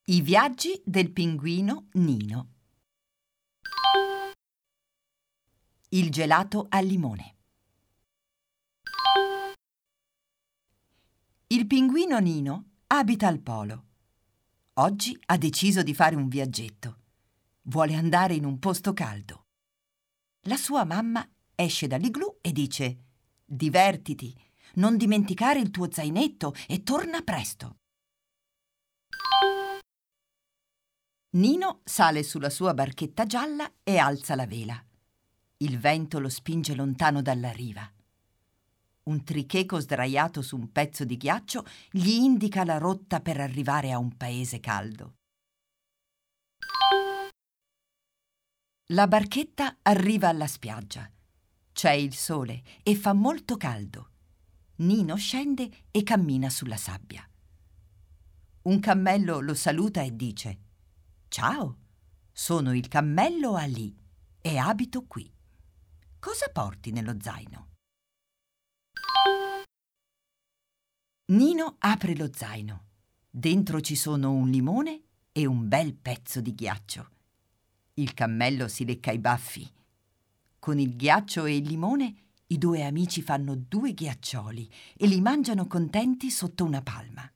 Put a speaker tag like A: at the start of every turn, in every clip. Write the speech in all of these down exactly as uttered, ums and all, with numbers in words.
A: I viaggi del pinguino Nino. Il gelato al limone. Il pinguino Nino abita al polo. Oggi ha deciso di fare un viaggetto. Vuole andare in un posto caldo. La sua mamma esce dall'igloo e dice: «Divertiti, non dimenticare il tuo zainetto e torna presto». Nino sale sulla sua barchetta gialla e alza la vela. Il vento lo spinge lontano dalla riva. Un tricheco sdraiato su un pezzo di ghiaccio gli indica la rotta per arrivare a un paese caldo. La barchetta arriva alla spiaggia. C'è il sole e fa molto caldo. Nino scende e cammina sulla sabbia. Un cammello lo saluta e dice: «Ciao, sono il cammello Ali e abito qui. Cosa porti nello zaino?» Nino apre lo zaino. Dentro ci sono un limone e un bel pezzo di ghiaccio. Il cammello si lecca i baffi. Con il ghiaccio e il limone i due amici fanno due ghiaccioli e li mangiano contenti sotto una palma.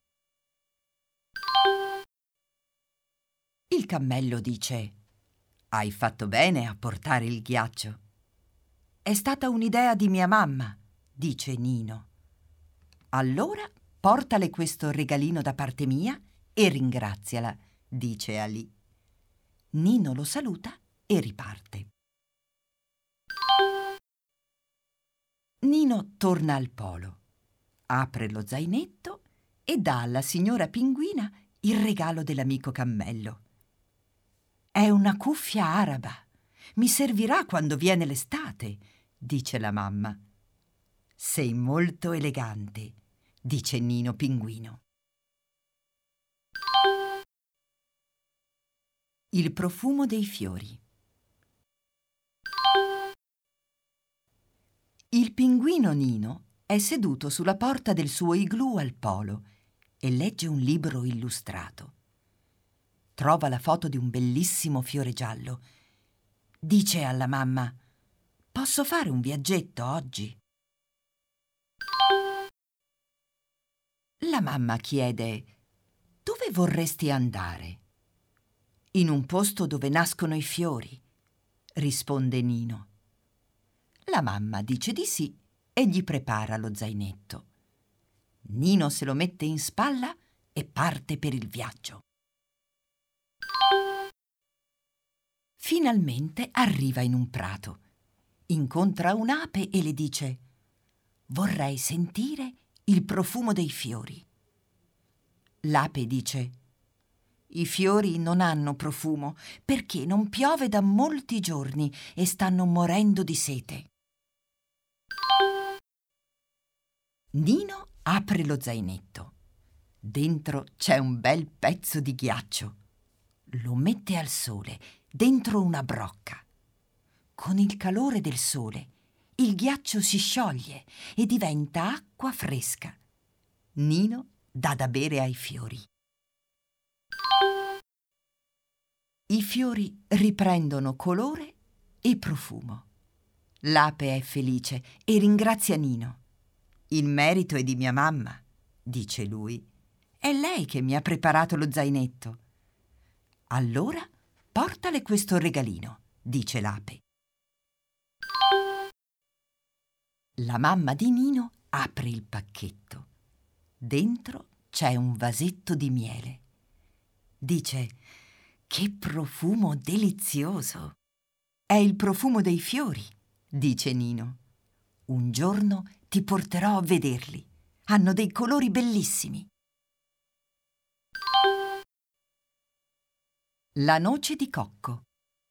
A: Il cammello dice: «Hai fatto bene a portare il ghiaccio». «È stata un'idea di mia mamma», dice Nino. «Allora portale questo regalino da parte mia e ringraziala», dice Ali. Nino lo saluta e riparte. Nino torna al polo, apre lo zainetto e dà alla signora pinguina il regalo dell'amico cammello. «È una cuffia araba. Mi servirà quando viene l'estate», dice la mamma. «Sei molto elegante», dice Nino pinguino. Il profumo dei fiori. Il pinguino Nino è seduto sulla porta del suo igloo al polo e legge un libro illustrato. Trova la foto di un bellissimo fiore giallo. Dice alla mamma: «Posso fare un viaggetto oggi?» La mamma chiede: «Dove vorresti andare?» «In un posto dove nascono i fiori», risponde Nino. La mamma dice di sì e gli prepara lo zainetto. Nino se lo mette in spalla e parte per il viaggio. Finalmente arriva in un prato. Incontra un'ape e le dice: «Vorrei sentire il profumo dei fiori». L'ape dice: «I fiori non hanno profumo perché non piove da molti giorni e stanno morendo di sete». Nino apre lo zainetto. Dentro c'è un bel pezzo di ghiaccio. Lo mette al sole, dentro una brocca. Con il calore del sole, il ghiaccio si scioglie e diventa acqua fresca. Nino dà da bere ai fiori. I fiori riprendono colore e profumo. L'ape è felice e ringrazia Nino. «Il merito è di mia mamma», dice lui. «È lei che mi ha preparato lo zainetto». «Allora portale questo regalino», dice l'ape. La mamma di Nino apre il pacchetto. Dentro c'è un vasetto di miele. Dice: «Che profumo delizioso!» «È il profumo dei fiori», dice Nino. «Un giorno ti porterò a vederli. Hanno dei colori bellissimi». La noce di cocco.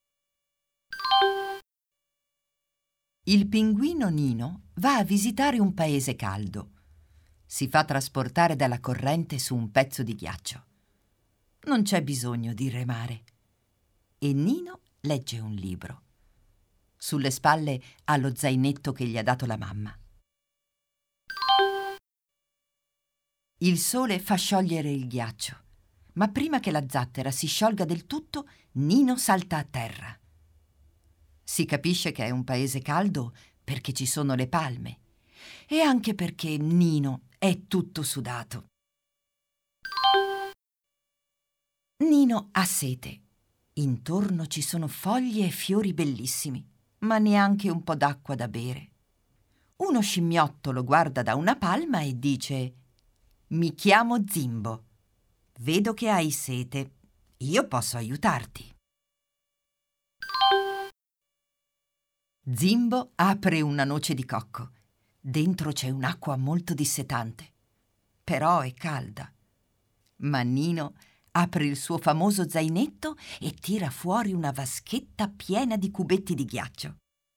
A: Il pinguino Nino va a visitare un paese caldo. Si fa trasportare dalla corrente su un pezzo di ghiaccio. Non c'è bisogno di remare. E Nino legge un libro. Sulle spalle ha lo zainetto che gli ha dato la mamma. Il sole fa sciogliere il ghiaccio, Ma prima che la zattera si sciolga del tutto, Nino salta a terra. Si capisce che è un paese caldo perché ci sono le palme e anche perché Nino è tutto sudato. Nino ha sete. Intorno ci sono foglie e fiori bellissimi, ma neanche un po' d'acqua da bere. Uno scimmiotto lo guarda da una palma e dice: «Mi chiamo Zimbo. Vedo che hai sete. Io posso aiutarti». Zimbo apre una noce di cocco. Dentro c'è un'acqua molto dissetante, però è calda. Ma Nino apre il suo famoso zainetto e tira fuori una vaschetta piena di cubetti di ghiaccio.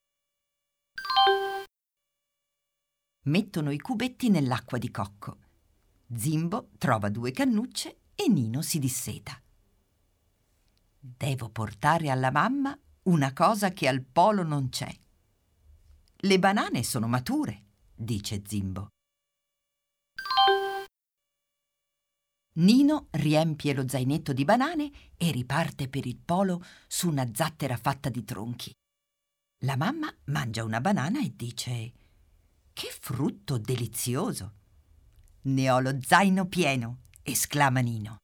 A: Mettono i cubetti nell'acqua di cocco. Zimbo trova due cannucce e Nino si disseta. «Devo portare alla mamma una cosa che al polo non c'è. Le banane sono mature», dice Zimbo. Nino riempie lo zainetto di banane e riparte per il polo su una zattera fatta di tronchi. La mamma mangia una banana e dice: «Che frutto delizioso!» «Ne ho lo zaino pieno», esclama Nino.